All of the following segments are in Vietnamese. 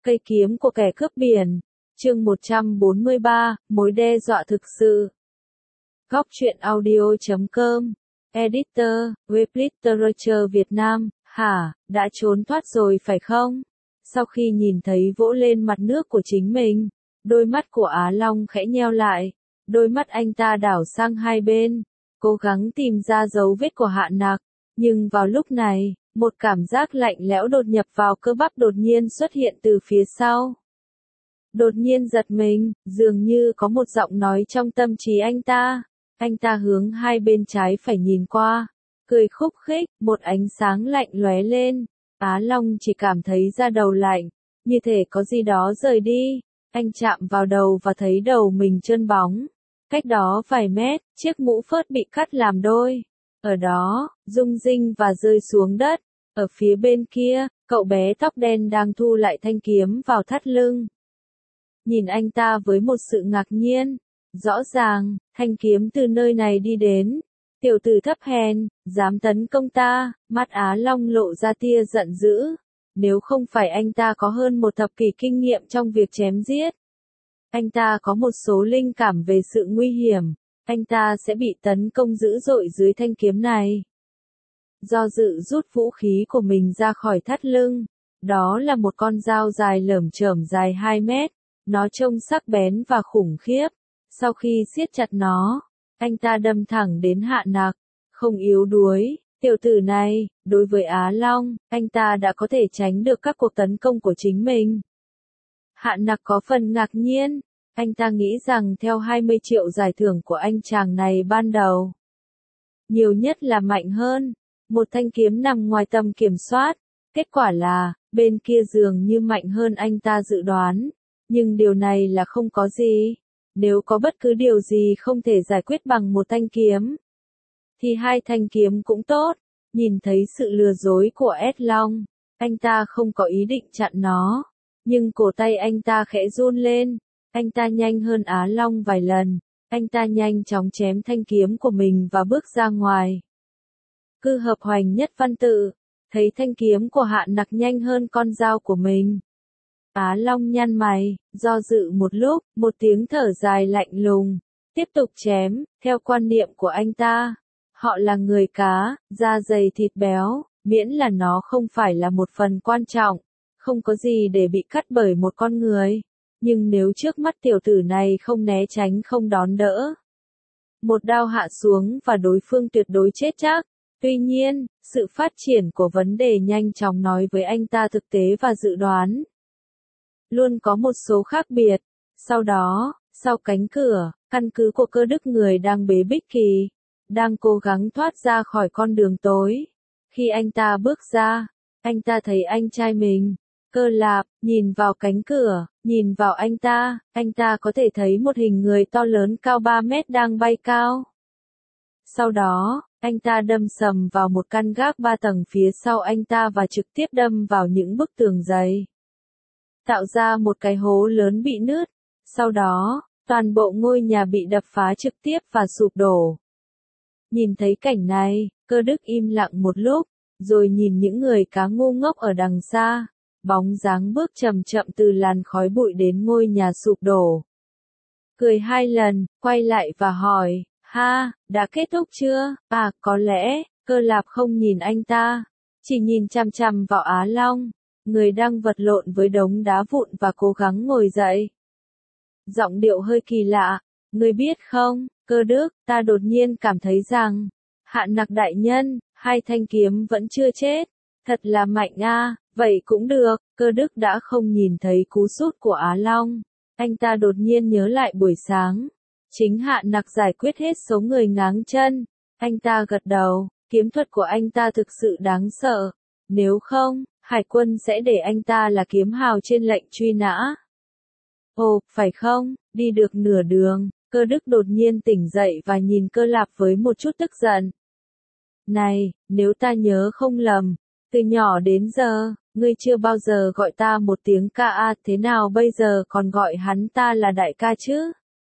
Cây kiếm của kẻ cướp biển. Chương 143, mối đe dọa thực sự. Góc truyện audio.com. Editor, web literature Việt Nam. Hả, đã trốn thoát rồi phải không? Sau khi nhìn thấy vỗ lên mặt nước của chính mình, đôi mắt của Á Long khẽ nheo lại. Đôi mắt anh ta đảo sang hai bên, cố gắng tìm ra dấu vết của Hạ Nặc. Nhưng vào lúc này, một cảm giác lạnh lẽo đột nhập vào cơ bắp đột nhiên xuất hiện từ phía sau. Đột nhiên giật mình, dường như có một giọng nói trong tâm trí anh ta. Anh ta hướng hai bên trái phải nhìn qua, cười khúc khích, một ánh sáng lạnh lóe lên. Á Long chỉ cảm thấy da đầu lạnh, như thể có gì đó rời đi. Anh chạm vào đầu và thấy đầu mình trơn bóng. Cách đó vài mét, chiếc mũ phớt bị cắt làm đôi. Ở đó, rung rinh và rơi xuống đất. Ở phía bên kia, cậu bé tóc đen đang thu lại thanh kiếm vào thắt lưng. Nhìn anh ta với một sự ngạc nhiên. Rõ ràng, thanh kiếm từ nơi này đi đến. Tiểu tử thấp hèn, dám tấn công ta, mắt Á Long lộ ra tia giận dữ. Nếu không phải anh ta có hơn một thập kỷ kinh nghiệm trong việc chém giết, anh ta có một số linh cảm về sự nguy hiểm, anh ta sẽ bị tấn công dữ dội dưới thanh kiếm này. Do dự rút vũ khí của mình ra khỏi thắt lưng, đó là một con dao dài lởm chởm dài 2 mét, nó trông sắc bén và khủng khiếp. Sau khi siết chặt nó, anh ta đâm thẳng đến Hạ Nặc, không yếu đuối. Tiểu tử này, đối với Á Long, anh ta đã có thể tránh được các cuộc tấn công của chính mình. Hạ Nặc có phần ngạc nhiên, anh ta nghĩ rằng theo 20 triệu giải thưởng của anh chàng này ban đầu, nhiều nhất là mạnh hơn. Một thanh kiếm nằm ngoài tầm kiểm soát, kết quả là, bên kia dường như mạnh hơn anh ta dự đoán, nhưng điều này là không có gì. Nếu có bất cứ điều gì không thể giải quyết bằng một thanh kiếm, thì hai thanh kiếm cũng tốt. Nhìn thấy sự lừa dối của Ed Long, anh ta không có ý định chặn nó, nhưng cổ tay anh ta khẽ run lên. Anh ta nhanh hơn Á Long vài lần, anh ta nhanh chóng chém thanh kiếm của mình và bước ra ngoài. Cư hợp hoành nhất văn tự, thấy thanh kiếm của Hạ Nặc nhanh hơn con dao của mình. Á Long nhăn mày, do dự một lúc, một tiếng thở dài lạnh lùng, tiếp tục chém. Theo quan niệm của anh ta, họ là người cá, da dày thịt béo, miễn là nó không phải là một phần quan trọng, không có gì để bị cắt bởi một con người. Nhưng nếu trước mắt tiểu tử này không né tránh không đón đỡ, một đao hạ xuống và đối phương tuyệt đối chết chắc. Tuy nhiên, sự phát triển của vấn đề nhanh chóng nói với anh ta thực tế và dự đoán luôn có một số khác biệt. Sau đó, sau cánh cửa, căn cứ của Cơ Đức người đang bế Bích Kỳ, đang cố gắng thoát ra khỏi con đường tối. Khi anh ta bước ra, anh ta thấy anh trai mình, Cơ Lạp, nhìn vào cánh cửa, nhìn vào anh ta có thể thấy một hình người to lớn cao 3 mét đang bay cao. Sau đó, anh ta đâm sầm vào một căn gác 3 tầng phía sau anh ta và trực tiếp đâm vào những bức tường dày, tạo ra một cái hố lớn bị nứt. Sau đó, toàn bộ ngôi nhà bị đập phá trực tiếp và sụp đổ. Nhìn thấy cảnh này, Cơ Đức im lặng một lúc, rồi nhìn những người cá ngu ngốc ở đằng xa, bóng dáng bước chậm chậm từ làn khói bụi đến ngôi nhà sụp đổ. Cười 2 lần, quay lại và hỏi, ha, đã kết thúc chưa? À, có lẽ. Cơ Lạp không nhìn anh ta, chỉ nhìn chằm chằm vào Á Long, người đang vật lộn với đống đá vụn và cố gắng ngồi dậy. Giọng điệu hơi kỳ lạ, người biết không, Cơ Đức, ta đột nhiên cảm thấy rằng, Hạ Nặc đại nhân, hai thanh kiếm vẫn chưa chết, thật là mạnh a. Vậy cũng được. Cơ Đức đã không nhìn thấy cú sút của Á Long, anh ta đột nhiên nhớ lại buổi sáng, chính Hạ Nặc giải quyết hết số người ngáng chân. Anh ta gật đầu, kiếm thuật của anh ta thực sự đáng sợ, nếu không, Hải quân sẽ để anh ta là kiếm hào trên lệnh truy nã. Ồ, phải không? Đi được nửa đường, Cơ Đức đột nhiên tỉnh dậy và nhìn Cơ Lạp với một chút tức giận. Này, nếu ta nhớ không lầm, từ nhỏ đến giờ, ngươi chưa bao giờ gọi ta một tiếng ca a, thế nào bây giờ còn gọi hắn ta là đại ca chứ?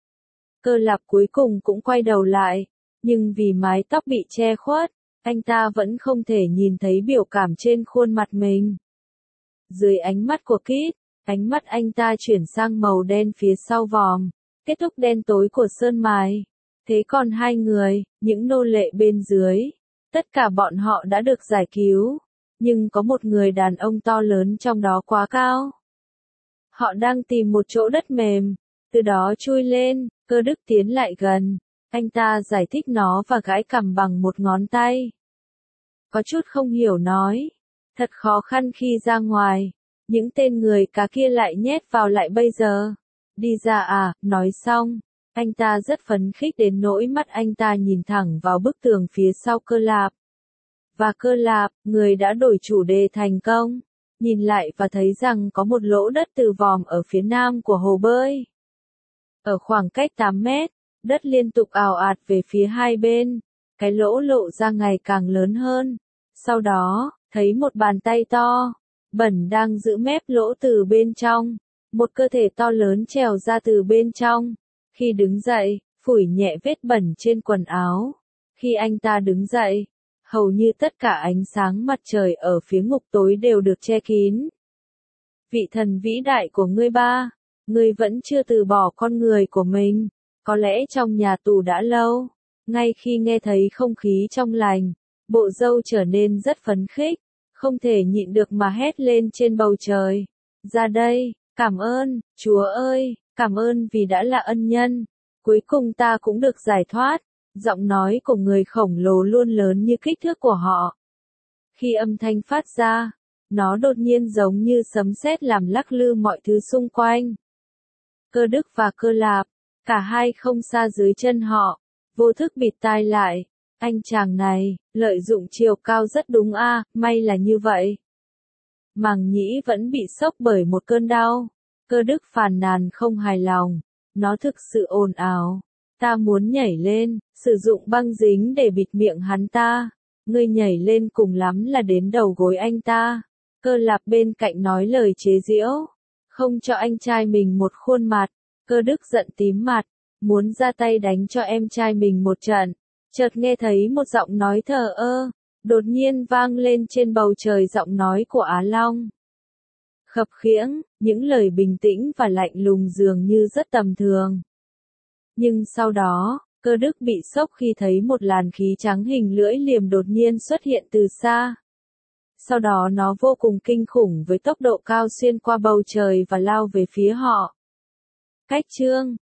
Cơ Lạp cuối cùng cũng quay đầu lại, nhưng vì mái tóc bị che khuất, anh ta vẫn không thể nhìn thấy biểu cảm trên khuôn mặt mình. Dưới ánh mắt của Kit, Ánh mắt anh ta chuyển sang màu đen phía sau vòm, kết thúc đen tối của sơn mài. Thế còn hai người, những nô lệ bên dưới, tất cả bọn họ đã được giải cứu, nhưng có một người đàn ông to lớn trong đó quá cao. Họ đang tìm một chỗ đất mềm, từ đó chui lên. Cơ Đức tiến lại gần, anh ta giải thích nó và gãi cằm bằng một ngón tay. Có chút không hiểu nói, thật khó khăn khi ra ngoài, những tên người cá kia lại nhét vào lại bây giờ. Đi ra à, nói xong, anh ta rất phấn khích đến nỗi mắt anh ta nhìn thẳng vào bức tường phía sau Cơ Lạp. Và Cơ Lạp, người đã đổi chủ đề thành công, nhìn lại và thấy rằng có một lỗ đất từ vòm ở phía nam của hồ bơi. Ở khoảng cách 8 mét, đất liên tục ào ạt về phía hai bên, cái lỗ lộ ra ngày càng lớn hơn. Sau đó, thấy một bàn tay to, bẩn đang giữ mép lỗ từ bên trong, một cơ thể to lớn trèo ra từ bên trong. Khi đứng dậy, phủi nhẹ vết bẩn trên quần áo. Khi anh ta đứng dậy, hầu như tất cả ánh sáng mặt trời ở phía ngục tối đều được che kín. Vị thần vĩ đại của ngươi ba, ngươi vẫn chưa từ bỏ con người của mình, có lẽ trong nhà tù đã lâu. Ngay khi nghe thấy không khí trong lành, bộ dâu trở nên rất phấn khích, không thể nhịn được mà hét lên trên bầu trời. Ra đây, cảm ơn, Chúa ơi, cảm ơn vì đã là ân nhân. Cuối cùng ta cũng được giải thoát. Giọng nói của người khổng lồ luôn lớn như kích thước của họ. Khi âm thanh phát ra, nó đột nhiên giống như sấm sét làm lắc lư mọi thứ xung quanh. Cơ Đức và Cơ Lạp, cả hai không xa dưới chân họ, vô thức bịt tai lại. Anh chàng này, lợi dụng chiều cao rất đúng a, may là như vậy. Màng nhĩ vẫn bị sốc bởi một cơn đau. Cơ Đức phàn nàn không hài lòng, nó thực sự ồn ào. Ta muốn nhảy lên, sử dụng băng dính để bịt miệng hắn ta. Ngươi nhảy lên cùng lắm là đến đầu gối anh ta. Cơ Lạp bên cạnh nói lời chế giễu, không cho anh trai mình một khuôn mặt. Cơ Đức giận tím mặt, muốn ra tay đánh cho em trai mình một trận. Chợt nghe thấy một giọng nói thờ ơ, đột nhiên vang lên trên bầu trời, giọng nói của Á Long. Khập khiễng, những lời bình tĩnh và lạnh lùng dường như rất tầm thường. Nhưng sau đó, Cơ Đức bị sốc khi thấy một làn khí trắng hình lưỡi liềm đột nhiên xuất hiện từ xa. Sau đó nó vô cùng kinh khủng với tốc độ cao xuyên qua bầu trời và lao về phía họ. Cách chương